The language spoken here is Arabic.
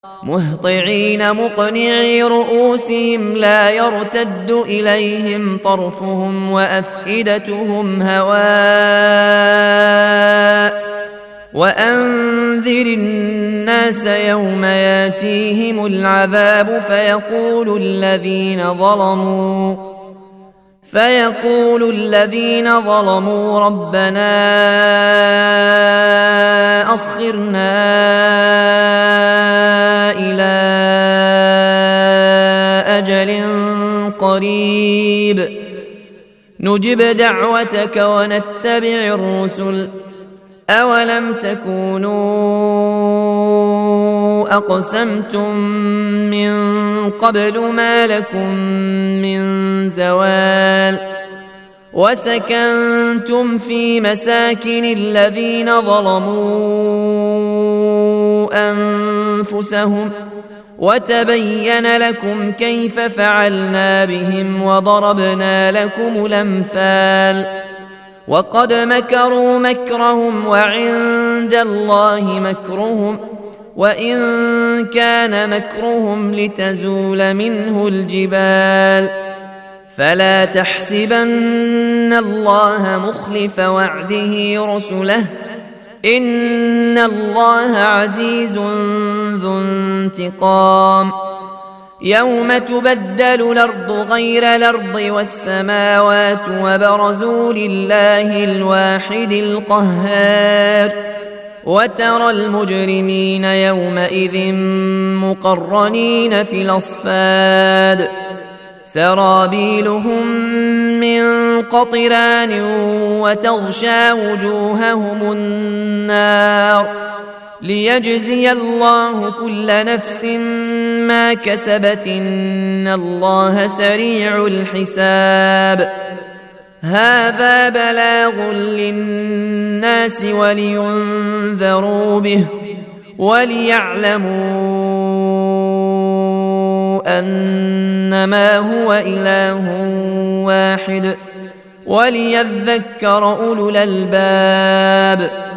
مهطعين مقنعي رؤوسهم لا يرتد إليهم طرفهم وأفئدتهم هواء وأنذر الناس يوم ياتيهم العذاب فيقول الذين ظلموا ربنا أخرنا إلى أجل قريب نجب دعوتك ونتبع الرسل أولم تكونوا أقسمتم من قبل ما لكم من زوال وسكنتم في مساكن الذين ظلموا أنفسهم وتبين لكم كيف فعلنا بهم وضربنا لكم الأمثال وقد مكروا مكرهم وعند الله مكرهم وإن كان مكرهم لتزول منه الجبال فلا تحسبن الله مخلف وعده رسله إن الله عزيز ذو انتقام يوم تبدل الأرض غير الأرض والسماوات وبرزوا لله الواحد القهار وترى المجرمين يومئذ مقرنين في الأصفاد سرابيلهم من قطران وتغشى وجوههم النار ليجزي الله كل نفس ما كسبت إن الله سريع الحساب هذا بلاغ للناس ولينذروا به وليعلموا أنما هو إله واحد وليذكر أولو الألباب